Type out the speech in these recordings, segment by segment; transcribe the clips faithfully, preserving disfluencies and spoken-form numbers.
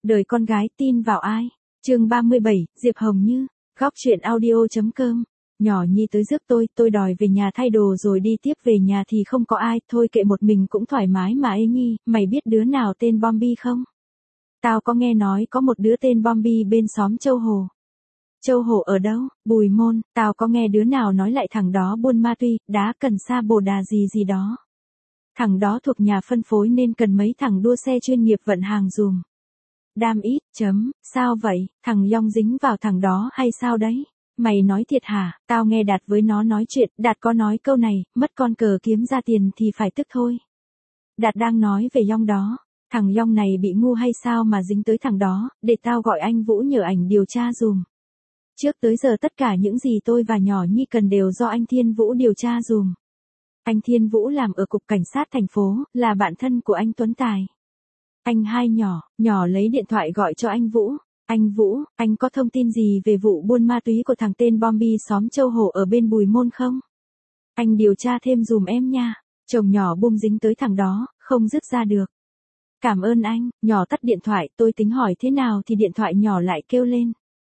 Đời con gái tin vào ai? Chương ba mươi bảy, Diệp Hồng Như, góc truyện audio.com. Nhỏ Nhi tới rước tôi, tôi đòi về nhà thay đồ rồi đi tiếp về nhà thì không có ai, thôi kệ một mình cũng thoải mái mà ê Nhi, mày biết đứa nào tên Bombi không? Tao có nghe nói có một đứa tên Bombi bên xóm Châu Hồ. Châu Hồ ở đâu? Bùi Môn, tao có nghe đứa nào nói lại thằng đó buôn ma túy, đá cần sa bồ đà gì gì đó. Thằng đó thuộc nhà phân phối nên cần mấy thằng đua xe chuyên nghiệp vận hàng dùm. Đam ít, chấm, sao vậy, thằng Yong dính vào thằng đó hay sao đấy? Mày nói thiệt hả? Tao nghe Đạt với nó nói chuyện, Đạt có nói câu này, mất con cờ kiếm ra tiền thì phải tức thôi. Đạt đang nói về Yong đó, thằng Yong này bị ngu hay sao mà dính tới thằng đó, để tao gọi anh Vũ nhờ ảnh điều tra dùm. Trước tới giờ tất cả những gì tôi và nhỏ Nhi cần đều do anh Thiên Vũ điều tra dùm. Anh Thiên Vũ làm ở cục cảnh sát thành phố, là bạn thân của anh Tuấn Tài. Anh hai nhỏ, nhỏ lấy điện thoại gọi cho anh Vũ. Anh Vũ, anh có thông tin gì về vụ buôn ma túy của thằng tên Bombi xóm Châu Hồ ở bên Bùi Môn không? Anh điều tra thêm dùm em nha. Chồng nhỏ bung dính tới thằng đó, không dứt ra được. Cảm ơn anh, nhỏ tắt điện thoại, tôi tính hỏi thế nào thì điện thoại nhỏ lại kêu lên.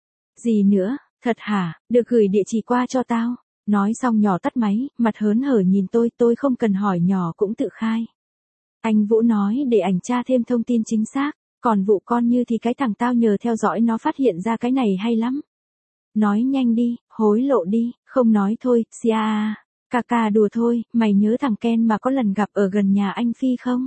Gì nữa, thật hả, được gửi địa chỉ qua cho tao. Nói xong nhỏ tắt máy, mặt hớn hở nhìn tôi, tôi không cần hỏi nhỏ cũng tự khai. Anh Vũ nói để ảnh tra thêm thông tin chính xác, còn vụ con Như thì cái thằng tao nhờ theo dõi nó phát hiện ra cái này hay lắm. Nói nhanh đi, hối lộ đi, không nói thôi, xia à, cà cà đùa thôi, mày nhớ thằng Ken mà có lần gặp ở gần nhà anh Phi không?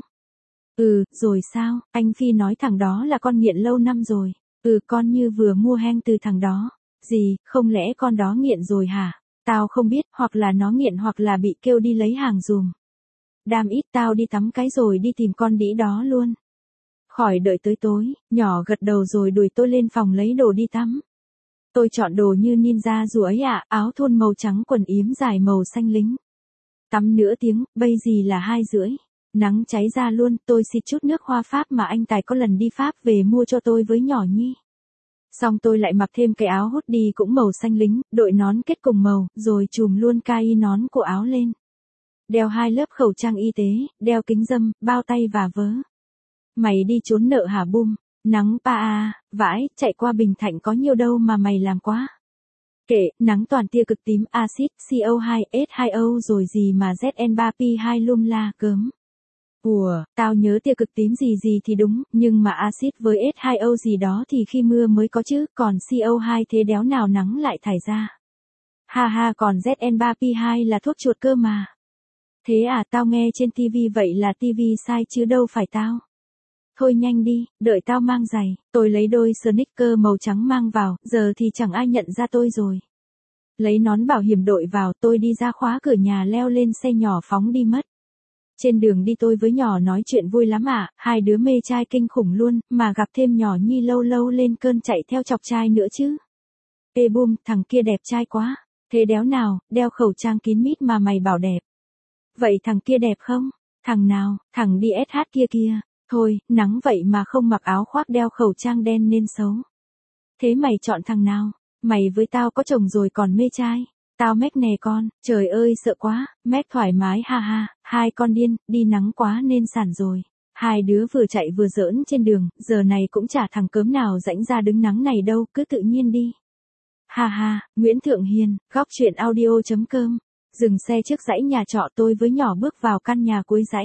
Ừ, rồi sao, anh Phi nói thằng đó là con nghiện lâu năm rồi, ừ con Như vừa mua hang từ thằng đó, gì, không lẽ con đó nghiện rồi hả? Tao không biết, hoặc là nó nghiện hoặc là bị kêu đi lấy hàng dùm. Đam ít tao đi tắm cái rồi đi tìm con đĩ đó luôn. Khỏi đợi tới tối, nhỏ gật đầu rồi đuổi tôi lên phòng lấy đồ đi tắm. Tôi chọn đồ như ninja dù ấy ạ, à, áo thun màu trắng quần yếm dài màu xanh lính. Tắm nửa tiếng, bây gì là hai rưỡi. Nắng cháy ra luôn, tôi xịt chút nước hoa Pháp mà anh Tài có lần đi Pháp về mua cho tôi với nhỏ Nhi. Xong tôi lại mặc thêm cái áo hoodie cũng màu xanh lính, đội nón kết cùng màu, rồi chùm luôn cai nón của áo lên. Đeo hai lớp khẩu trang y tế, đeo kính râm, bao tay và vớ. Mày đi trốn nợ hả Bum? Nắng pa à, vãi, chạy qua Bình Thạnh có nhiều đâu mà mày làm quá. Kệ, nắng toàn tia cực tím, axit, C O hai, S hai O rồi gì mà Z N ba P hai lum la, gớm. Ủa, tao nhớ tia cực tím gì gì thì đúng, nhưng mà axit với S hai O gì đó thì khi mưa mới có chứ, còn C O hai thế đéo nào nắng lại thải ra. Ha ha, còn Z N ba P hai là thuốc chuột cơ mà. Thế à, tao nghe trên ti vi vậy là ti vi sai chứ đâu phải tao. Thôi nhanh đi, đợi tao mang giày, tôi lấy đôi sneaker màu trắng mang vào, giờ thì chẳng ai nhận ra tôi rồi. Lấy nón bảo hiểm đội vào, tôi đi ra khóa cửa nhà leo lên xe nhỏ phóng đi mất. Trên đường đi tôi với nhỏ nói chuyện vui lắm ạ, à, hai đứa mê trai kinh khủng luôn, mà gặp thêm nhỏ Nhi lâu lâu lên cơn chạy theo chọc trai nữa chứ. Ê Bum, thằng kia đẹp trai quá, thế đéo nào, đeo khẩu trang kín mít mà mày bảo đẹp. Vậy thằng kia đẹp không? Thằng nào, thằng đi ét hát kia kia. Thôi, nắng vậy mà không mặc áo khoác đeo khẩu trang đen nên xấu. Thế mày chọn thằng nào? Mày với tao có chồng rồi còn mê trai. Tao mec nè con, trời ơi sợ quá, mec thoải mái ha ha, hai con điên, đi nắng quá nên sản rồi. Hai đứa vừa chạy vừa giỡn trên đường, giờ này cũng chả thằng cớm nào rãnh ra đứng nắng này đâu, cứ tự nhiên đi. Ha ha, Nguyễn Thượng Hiền, góc truyện audio.com. Dừng xe trước dãy nhà trọ tôi với nhỏ bước vào căn nhà cuối dãy.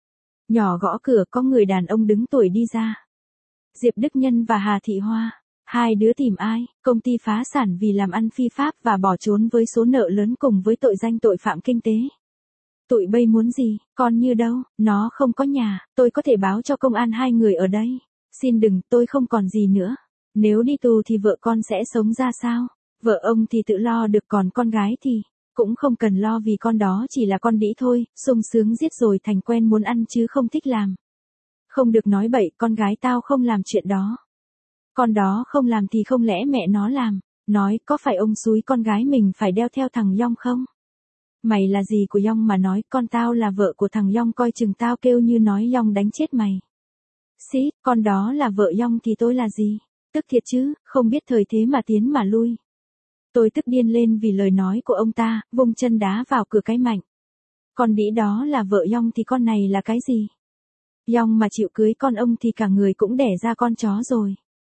Nhỏ gõ cửa có người đàn ông đứng tuổi đi ra. Diệp Đức Nhân và Hà Thị Hoa. Hai đứa tìm ai? Công ty phá sản vì làm ăn phi pháp và bỏ trốn với số nợ lớn cùng với tội danh tội phạm kinh tế. Tụi bây muốn gì? Con Như đâu? Nó không có nhà, tôi có thể báo cho công an hai người ở đây. Xin đừng, tôi không còn gì nữa. Nếu đi tù thì vợ con sẽ sống ra sao? Vợ ông thì tự lo được còn con gái thì... Cũng không cần lo vì con đó chỉ là con đĩ thôi, sung sướng giết rồi thành quen muốn ăn chứ không thích làm. Không được nói bậy, con gái tao không làm chuyện đó. Con đó không làm thì không lẽ mẹ nó làm, nói có phải ông xúi con gái mình phải đeo theo thằng Yong không? Mày là gì của Yong mà nói con tao là vợ của thằng Yong coi chừng tao kêu như nói Yong đánh chết mày. Xí, con đó là vợ Yong thì tôi là gì? Tức thiệt chứ, không biết thời thế mà tiến mà lui. Tôi tức điên lên vì lời nói của ông ta, vung chân đá vào cửa cái mạnh. Con đĩ đó là vợ Yong thì con này là cái gì? Yong mà chịu cưới con ông thì cả người cũng đẻ ra con chó rồi.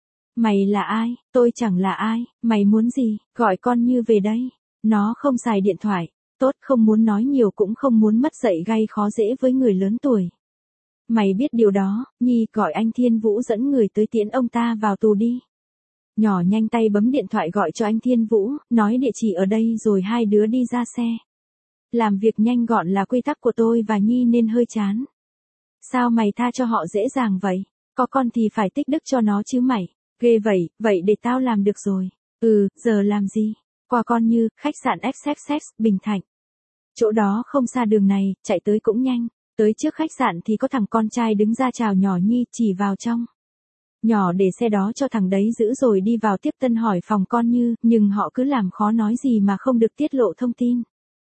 Mày là ai? Tôi chẳng là ai, mày muốn gì? Gọi con Như về đây. Nó không xài điện thoại, tốt không muốn nói nhiều cũng không muốn mất dạy gây khó dễ với người lớn tuổi. Mày biết điều đó, Nhi gọi anh Thiên Vũ dẫn người tới tiễn ông ta vào tù đi. Nhỏ nhanh tay bấm điện thoại gọi cho anh Thiên Vũ, nói địa chỉ ở đây rồi hai đứa đi ra xe. Làm việc nhanh gọn là quy tắc của tôi và Nhi nên hơi chán. Sao mày tha cho họ dễ dàng vậy? Có con thì phải tích đức cho nó chứ mày. Ghê vậy, vậy để tao làm được rồi. Ừ, giờ làm gì? Qua con Như, khách sạn ích ích ích, Bình Thạnh. Chỗ đó không xa đường này, chạy tới cũng nhanh. Tới trước khách sạn thì có thằng con trai đứng ra chào nhỏ Nhi, chỉ vào trong. Nhỏ để xe đó cho thằng đấy giữ rồi đi vào tiếp tân hỏi phòng con Như, nhưng họ cứ làm khó nói gì mà không được tiết lộ thông tin.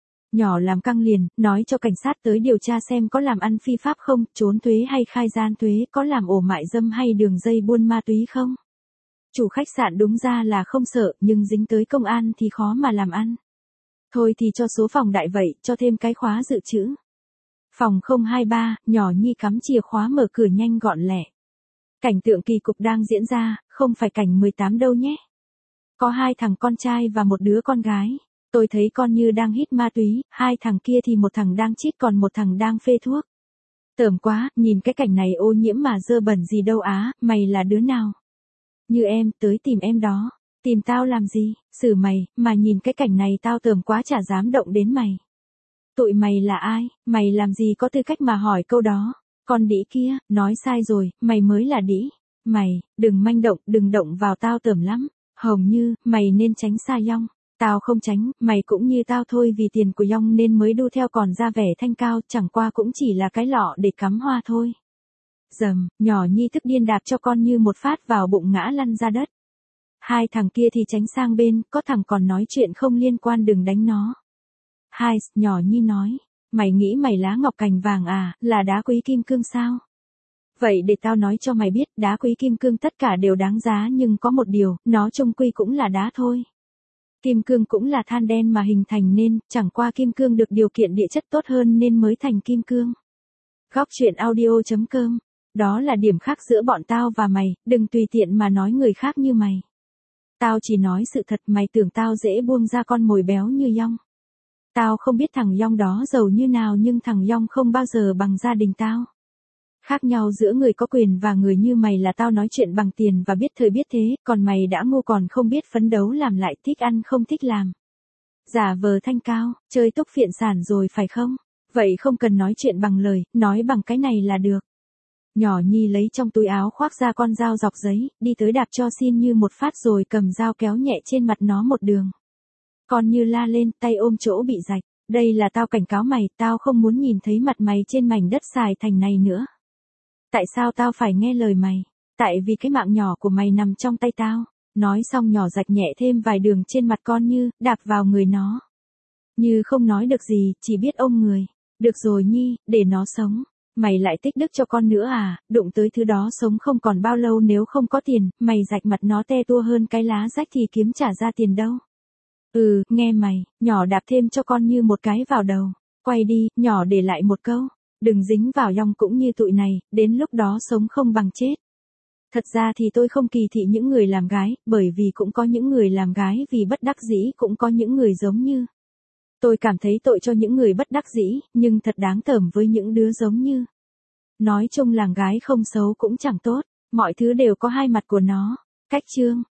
Nhỏ làm căng liền, nói cho cảnh sát tới điều tra xem có làm ăn phi pháp không, trốn thuế hay khai gian thuế, có làm ổ mại dâm hay đường dây buôn ma túy không. Chủ khách sạn đúng ra là không sợ, nhưng dính tới công an thì khó mà làm ăn. Thôi thì cho số phòng đại vậy, cho thêm cái khóa dự trữ. Phòng không hai ba, nhỏ Nhi cắm chìa khóa mở cửa nhanh gọn lẹ. Cảnh tượng kỳ cục đang diễn ra, không phải cảnh mười tám đâu nhé. Có hai thằng con trai và một đứa con gái. Tôi thấy con Như đang hít ma túy, hai thằng kia thì một thằng đang chích còn một thằng đang phê thuốc. Tởm quá, nhìn cái cảnh này ô nhiễm mà dơ bẩn gì đâu á, mày là đứa nào? Như em, tới tìm em đó. Tìm tao làm gì? Xử mày, mà nhìn cái cảnh này tao tởm quá chả dám động đến mày. Tụi mày là ai? Mày làm gì có tư cách mà hỏi câu đó? Con đĩ kia, nói sai rồi, mày mới là đĩ. Mày, đừng manh động, đừng động vào tao tởm lắm. Hồng Như, mày nên tránh xa Yong. Tao không tránh, mày cũng như tao thôi vì tiền của Yong nên mới đu theo còn ra vẻ thanh cao, chẳng qua cũng chỉ là cái lọ để cắm hoa thôi. Dầm, nhỏ Nhi tức điên đạp cho con Như một phát vào bụng ngã lăn ra đất. Hai thằng kia thì tránh sang bên, có thằng còn nói chuyện không liên quan đừng đánh nó. Hai, nhỏ Nhi nói, mày nghĩ mày lá ngọc cành vàng à, là đá quý kim cương sao? Vậy để tao nói cho mày biết, đá quý kim cương tất cả đều đáng giá nhưng có một điều, nó chung quy cũng là đá thôi. Kim cương cũng là than đen mà hình thành nên, chẳng qua kim cương được điều kiện địa chất tốt hơn nên mới thành kim cương. Góc truyện audio chấm com. Đó là điểm khác giữa bọn tao và mày, đừng tùy tiện mà nói người khác như mày. Tao chỉ nói sự thật, mày tưởng tao dễ buông ra con mồi béo như Yong. Tao không biết thằng Yong đó giàu như nào nhưng thằng Yong không bao giờ bằng gia đình tao. Khác nhau giữa người có quyền và người như mày là tao nói chuyện bằng tiền và biết thời biết thế, còn mày đã ngu còn không biết phấn đấu làm lại, thích ăn không thích làm. Giả vờ thanh cao, chơi túc phiện sản rồi phải không? Vậy không cần nói chuyện bằng lời, nói bằng cái này là được. Nhỏ Nhi lấy trong túi áo khoác ra con dao dọc giấy, đi tới đạp cho xin Như một phát rồi cầm dao kéo nhẹ trên mặt nó một đường. Con Như la lên, tay ôm chỗ bị rạch. Đây là tao cảnh cáo mày, tao không muốn nhìn thấy mặt mày trên mảnh đất xài thành này nữa. Tại sao tao phải nghe lời mày? Tại vì cái mạng nhỏ của mày nằm trong tay tao. Nói xong nhỏ rạch nhẹ thêm vài đường trên mặt con Như, đạp vào người nó. Như không nói được gì, chỉ biết ôm người. Được rồi Nhi, để nó sống. Mày lại tích đức cho con nữa à, đụng tới thứ đó sống không còn bao lâu nếu không có tiền, mày rạch mặt nó te tua hơn cái lá rách thì kiếm trả ra tiền đâu. Ừ, nghe mày, nhỏ đạp thêm cho con Như một cái vào đầu. Quay đi, nhỏ để lại một câu. Đừng dính vào Yong cũng như tụi này, đến lúc đó sống không bằng chết. Thật ra thì tôi không kỳ thị những người làm gái, bởi vì cũng có những người làm gái vì bất đắc dĩ cũng có những người giống như. Tôi cảm thấy tội cho những người bất đắc dĩ, nhưng thật đáng tởm với những đứa giống như. Nói chung làm gái không xấu cũng chẳng tốt, mọi thứ đều có hai mặt của nó. Cách chương.